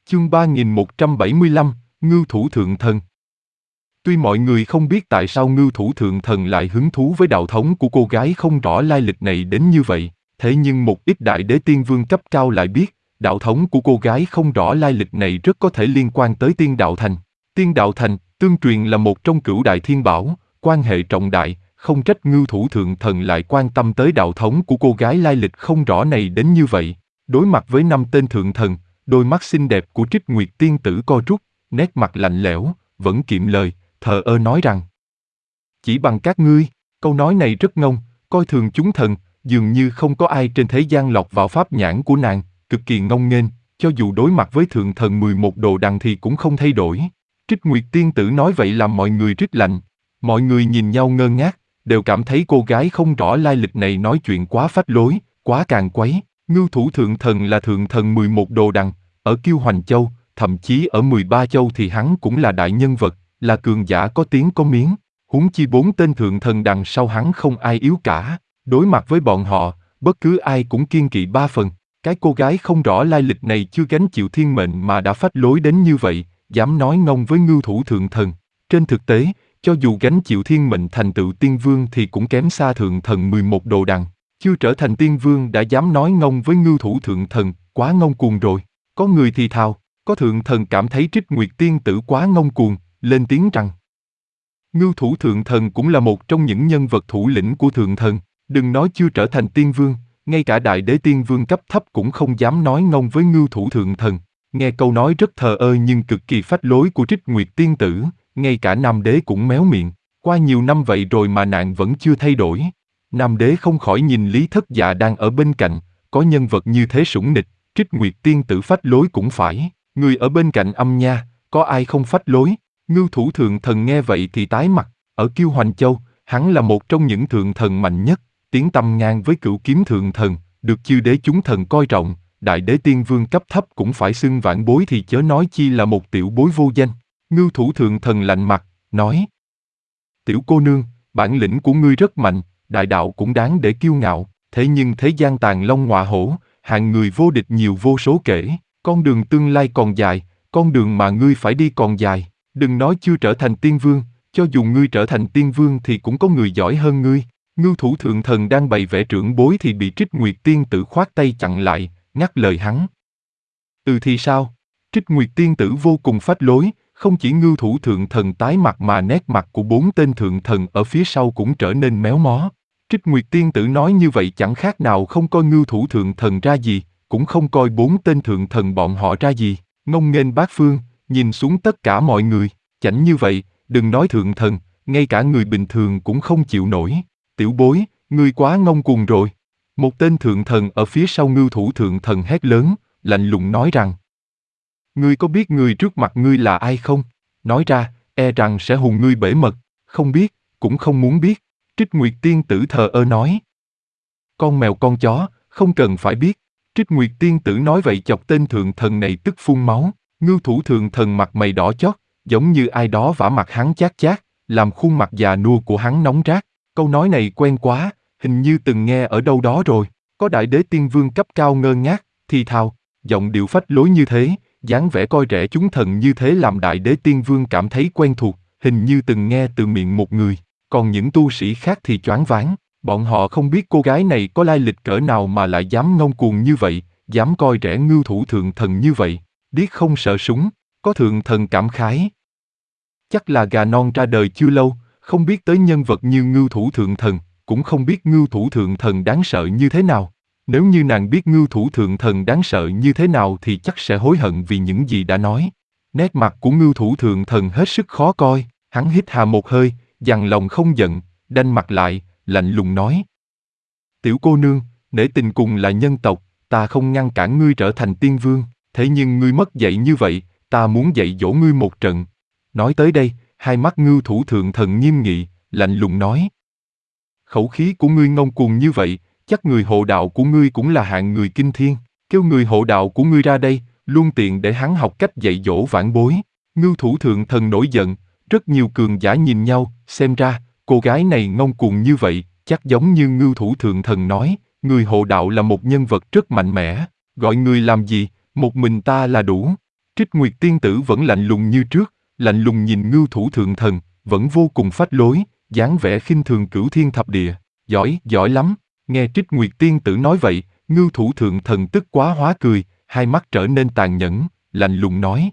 Chương 3175, Ngưu Thủ Thượng Thần. Tuy mọi người không biết tại sao Ngưu Thủ Thượng Thần lại hứng thú với đạo thống của cô gái không rõ lai lịch này đến như vậy, thế nhưng một ít đại đế tiên vương cấp cao lại biết, đạo thống của cô gái không rõ lai lịch này rất có thể liên quan tới Tiên Đạo Thành. Tiên Đạo Thành, tương truyền là một trong cửu đại thiên bảo, quan hệ trọng đại, không trách Ngưu Thủ Thượng Thần lại quan tâm tới đạo thống của cô gái lai lịch không rõ này đến như vậy. Đối mặt với 5 tên thượng thần, đôi mắt xinh đẹp của Trích Nguyệt tiên tử co rút, nét mặt lạnh lẽo, vẫn kiệm lời, thờ ơ nói rằng: chỉ bằng các ngươi. Câu nói này rất ngông, coi thường chúng thần, dường như không có ai trên thế gian lọt vào pháp nhãn của nàng, cực kỳ ngông nghênh, cho dù đối mặt với thượng thần 11 đồ đằng thì cũng không thay đổi. Trích Nguyệt tiên tử nói vậy làm mọi người rít lạnh, mọi người nhìn nhau ngơ ngác, đều cảm thấy cô gái không rõ lai lịch này nói chuyện quá phách lối, quá càn quấy. Ngưu Thủ Thượng Thần là thượng thần 11 đồ đằng, ở Kiêu Hoành Châu, thậm chí ở 13 châu thì hắn cũng là đại nhân vật, là cường giả có tiếng có miếng. Huống chi 4 tên thượng thần đằng sau hắn không ai yếu cả, đối mặt với bọn họ, bất cứ ai cũng kiêng kỵ 3 phần. Cái cô gái không rõ lai lịch này chưa gánh chịu thiên mệnh mà đã phách lối đến như vậy, dám nói ngông với Ngưu Thủ Thượng Thần. Trên thực tế, cho dù gánh chịu thiên mệnh thành tựu tiên vương thì cũng kém xa thượng thần 11 đồ đằng. Chưa trở thành tiên vương đã dám nói ngông với Ngưu Thủ Thượng Thần, quá ngông cuồng rồi. Có người thì thào, có thượng thần cảm thấy Trích Nguyệt tiên tử quá ngông cuồng, lên tiếng rằng: Ngưu Thủ Thượng Thần cũng là một trong những nhân vật thủ lĩnh của thượng thần, đừng nói chưa trở thành tiên vương, ngay cả đại đế tiên vương cấp thấp cũng không dám nói ngông với Ngưu Thủ Thượng Thần. Nghe câu nói rất thờ ơ nhưng cực kỳ phách lối của Trích Nguyệt tiên tử, ngay cả Nam Đế cũng méo miệng. Qua nhiều năm vậy rồi mà nàng vẫn chưa thay đổi. Nam Đế không khỏi nhìn Lý Thất Dạ đang ở bên cạnh, có nhân vật như thế sủng nịch, Trích Nguyệt tiên tử phách lối cũng phải, người ở bên cạnh âm nha, có ai không phách lối. Ngưu Thủ Thượng Thần nghe vậy thì tái mặt, ở Kiêu Hoành Châu, hắn là một trong những thượng thần mạnh nhất, tiếng tăm ngang với Cửu Kiếm Thượng Thần, được chư đế chúng thần coi trọng, đại đế tiên vương cấp thấp cũng phải xưng vãn bối thì chớ nói chi là một tiểu bối vô danh. Ngưu Thủ Thượng Thần lạnh mặt, nói: tiểu cô nương, bản lĩnh của ngươi rất mạnh, đại đạo cũng đáng để kiêu ngạo, thế nhưng thế gian tàn long ngọa hổ, hạng người vô địch nhiều vô số kể, con đường tương lai còn dài, con đường mà ngươi phải đi còn dài, đừng nói chưa trở thành tiên vương, cho dù ngươi trở thành tiên vương thì cũng có người giỏi hơn ngươi. Ngưu Thủ Thượng Thần đang bày vẽ trưởng bối thì bị Trích Nguyệt tiên tử khoát tay chặn lại, ngắt lời hắn. Thì sao? Trích Nguyệt tiên tử vô cùng phách lối, không chỉ Ngưu Thủ Thượng Thần tái mặt mà nét mặt của 4 tên thượng thần ở phía sau cũng trở nên méo mó. Trích Nguyệt tiên tử nói như vậy chẳng khác nào không coi Ngưu Thủ Thượng Thần ra gì, cũng không coi 4 tên thượng thần bọn họ ra gì, ngông nghênh bát phương, nhìn xuống tất cả mọi người, chảnh như vậy, đừng nói thượng thần, ngay cả người bình thường cũng không chịu nổi. Tiểu bối, ngươi quá ngông cuồng rồi. Một tên thượng thần ở phía sau Ngưu Thủ Thượng Thần hét lớn, lạnh lùng nói rằng: ngươi có biết người trước mặt ngươi là ai không? Nói ra, e rằng sẽ hùn ngươi bể mật. Không biết, cũng không muốn biết. Trích Nguyệt tiên tử thờ ơ nói. Con mèo con chó, không cần phải biết. Trích Nguyệt tiên tử nói vậy chọc tên thượng thần này tức phun máu. Ngưu Thủ Thượng Thần mặt mày đỏ chót, giống như ai đó vả mặt hắn chát chát, làm khuôn mặt già nua của hắn nóng rát. Câu nói này quen quá, hình như từng nghe ở đâu đó rồi. Có đại đế tiên vương cấp cao ngơ ngác, thì thào, giọng điệu phách lối như thế, dáng vẻ coi rẻ chúng thần như thế làm đại đế tiên vương cảm thấy quen thuộc, hình như từng nghe từ miệng một người. Còn những tu sĩ khác thì choáng váng, bọn họ không biết cô gái này có lai lịch cỡ nào mà lại dám ngông cuồng như vậy, dám coi rẻ Ngưu Thủ Thượng Thần như vậy, điếc không sợ súng. Có thượng thần cảm khái: chắc là gà non ra đời chưa lâu, không biết tới nhân vật như Ngưu Thủ Thượng Thần, cũng không biết Ngưu Thủ Thượng Thần đáng sợ như thế nào. Nếu như nàng biết Ngưu Thủ Thượng Thần đáng sợ như thế nào thì chắc sẽ hối hận vì những gì đã nói. Nét mặt của Ngưu Thủ Thượng Thần hết sức khó coi, hắn hít hà một hơi, dằn lòng không giận, đanh mặt lại, lạnh lùng nói: tiểu cô nương, nể tình cùng là nhân tộc, ta không ngăn cản ngươi trở thành tiên vương, thế nhưng ngươi mất dạy như vậy, ta muốn dạy dỗ ngươi một trận. Nói tới đây, hai mắt Ngưu Thủ Thượng Thần nghiêm nghị, lạnh lùng nói: khẩu khí của ngươi ngông cuồng như vậy, chắc người hộ đạo của ngươi cũng là hạng người kinh thiên, kêu người hộ đạo của ngươi ra đây, luôn tiện để hắn học cách dạy dỗ vãn bối. Ngưu Thủ Thượng Thần nổi giận, rất nhiều cường giả nhìn nhau, xem ra, cô gái này ngông cuồng như vậy, chắc giống như Ngưu Thủ Thượng Thần nói, người hộ đạo là một nhân vật rất mạnh mẽ, gọi người làm gì, một mình ta là đủ. Trích Nguyệt tiên tử vẫn lạnh lùng như trước, lạnh lùng nhìn Ngưu Thủ Thượng Thần, vẫn vô cùng phách lối, dáng vẻ khinh thường Cửu Thiên Thập Địa. Giỏi, giỏi lắm. Nghe Trích Nguyệt tiên tử nói vậy, Ngưu Thủ Thượng Thần tức quá hóa cười, hai mắt trở nên tàn nhẫn, lạnh lùng nói.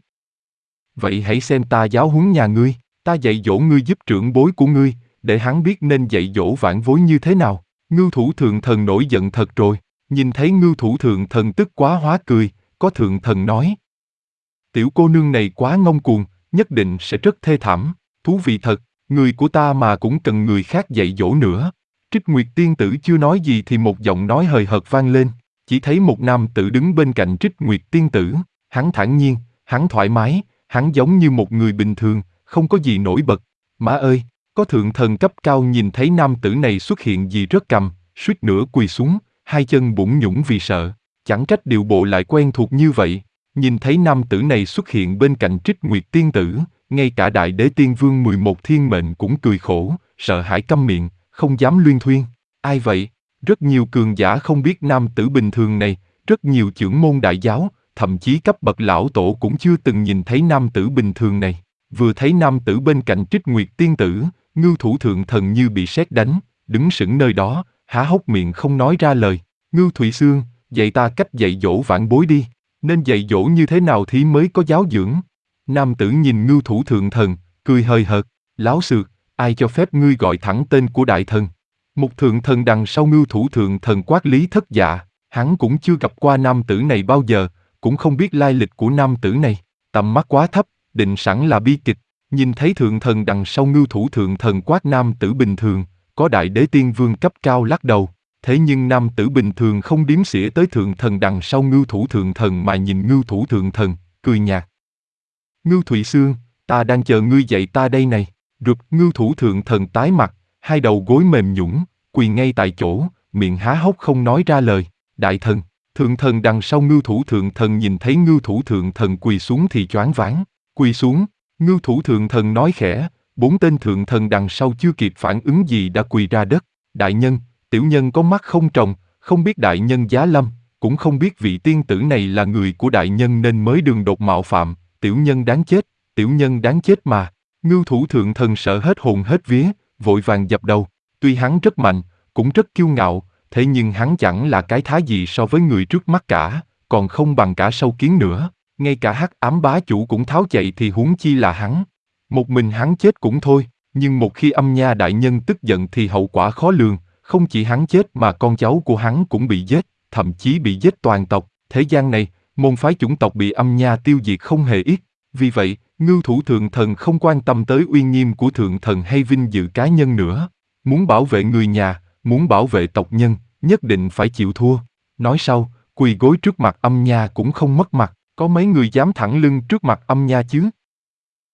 Vậy hãy xem ta giáo huấn nhà ngươi, ta dạy dỗ ngươi giúp trưởng bối của ngươi, để hắn biết nên dạy dỗ vãn bối như thế nào. Ngưu Thủ Thượng Thần nổi giận thật rồi, nhìn thấy Ngưu Thủ Thượng Thần tức quá hóa cười, có Thượng Thần nói. Tiểu cô nương này quá ngông cuồng, nhất định sẽ rất thê thảm, thú vị thật, người của ta mà cũng cần người khác dạy dỗ nữa. Trích Nguyệt tiên tử chưa nói gì thì một giọng nói hời hợt vang lên, chỉ thấy một nam tử đứng bên cạnh Trích Nguyệt tiên tử, hắn thản nhiên, hắn thoải mái, hắn giống như một người bình thường, không có gì nổi bật. Má ơi, có Thượng Thần cấp cao nhìn thấy nam tử này xuất hiện gì rất cầm, suýt nữa quỳ xuống, hai chân bủn nhũn vì sợ, chẳng trách điệu bộ lại quen thuộc như vậy. Nhìn thấy nam tử này xuất hiện bên cạnh Trích Nguyệt tiên tử, ngay cả Đại Đế Tiên Vương 11 thiên mệnh cũng cười khổ, sợ hãi câm miệng, không dám luyên thuyên. Ai vậy? Rất nhiều cường giả không biết nam tử bình thường này, rất nhiều chưởng môn đại giáo, thậm chí cấp bậc lão tổ cũng chưa từng nhìn thấy nam tử bình thường này. Vừa thấy nam tử bên cạnh Trích Nguyệt tiên tử, Ngưu Thủ Thượng Thần như bị sét đánh, đứng sững nơi đó, há hốc miệng không nói ra lời. Ngưu Thụy Xương, dạy ta cách dạy dỗ vãn bối đi, nên dạy dỗ như thế nào thì mới có giáo dưỡng. Nam tử nhìn Ngưu Thủ Thượng Thần, cười hời hợt, láo xược, ai cho phép ngươi gọi thẳng tên của đại thần. Một thượng thần đằng sau Ngưu Thủ Thượng Thần quát Lý Thất Dạ, hắn cũng chưa gặp qua nam tử này bao giờ, cũng không biết lai lịch của nam tử này, tầm mắt quá thấp, định sẵn là bi kịch. Nhìn thấy Thượng Thần đằng sau Ngưu Thủ Thượng Thần quát nam tử bình thường, có Đại Đế Tiên Vương cấp cao lắc đầu. Thế nhưng nam tử bình thường không đếm xỉa tới Thượng Thần đằng sau Ngưu Thủ Thượng Thần mà nhìn Ngưu Thủ Thượng Thần, cười nhạt. Ngưu Thụy Xương, ta đang chờ ngươi dạy ta đây này. Rụt, Ngưu Thủ Thượng Thần tái mặt, hai đầu gối mềm nhũn, quỳ ngay tại chỗ, miệng há hốc không nói ra lời. Đại thần, Thượng Thần đằng sau Ngưu Thủ Thượng Thần nhìn thấy Ngưu Thủ Thượng Thần quỳ xuống thì choáng váng. Quỳ xuống, Ngưu Thủ Thượng Thần nói khẽ, bốn tên Thượng Thần đằng sau chưa kịp phản ứng gì đã quỳ ra đất. Đại nhân, tiểu nhân có mắt không tròng, không biết đại nhân giá lâm, cũng không biết vị tiên tử này là người của đại nhân nên mới đường đột mạo phạm, tiểu nhân đáng chết, tiểu nhân đáng chết mà. Ngưu Thủ Thượng Thần sợ hết hồn hết vía, vội vàng dập đầu. Tuy hắn rất mạnh, cũng rất kiêu ngạo, thế nhưng hắn chẳng là cái thá gì so với người trước mắt cả, còn không bằng cả sâu kiến nữa. Ngay cả Hắc Ám Bá Chủ cũng tháo chạy thì huống chi là hắn. Một mình hắn chết cũng thôi, nhưng một khi Âm Nha đại nhân tức giận thì hậu quả khó lường, không chỉ hắn chết mà con cháu của hắn cũng bị giết, thậm chí bị giết toàn tộc. Thế gian này, môn phái chủng tộc bị Âm Nha tiêu diệt không hề ít. Vì vậy, Ngưu Thủ Thượng Thần không quan tâm tới uy nghiêm của Thượng Thần hay vinh dự cá nhân nữa. Muốn bảo vệ người nhà, muốn bảo vệ tộc nhân, nhất định phải chịu thua. Nói sau, quỳ gối trước mặt Âm Nha cũng không mất mặt, có mấy người dám thẳng lưng trước mặt Âm Nha chứ?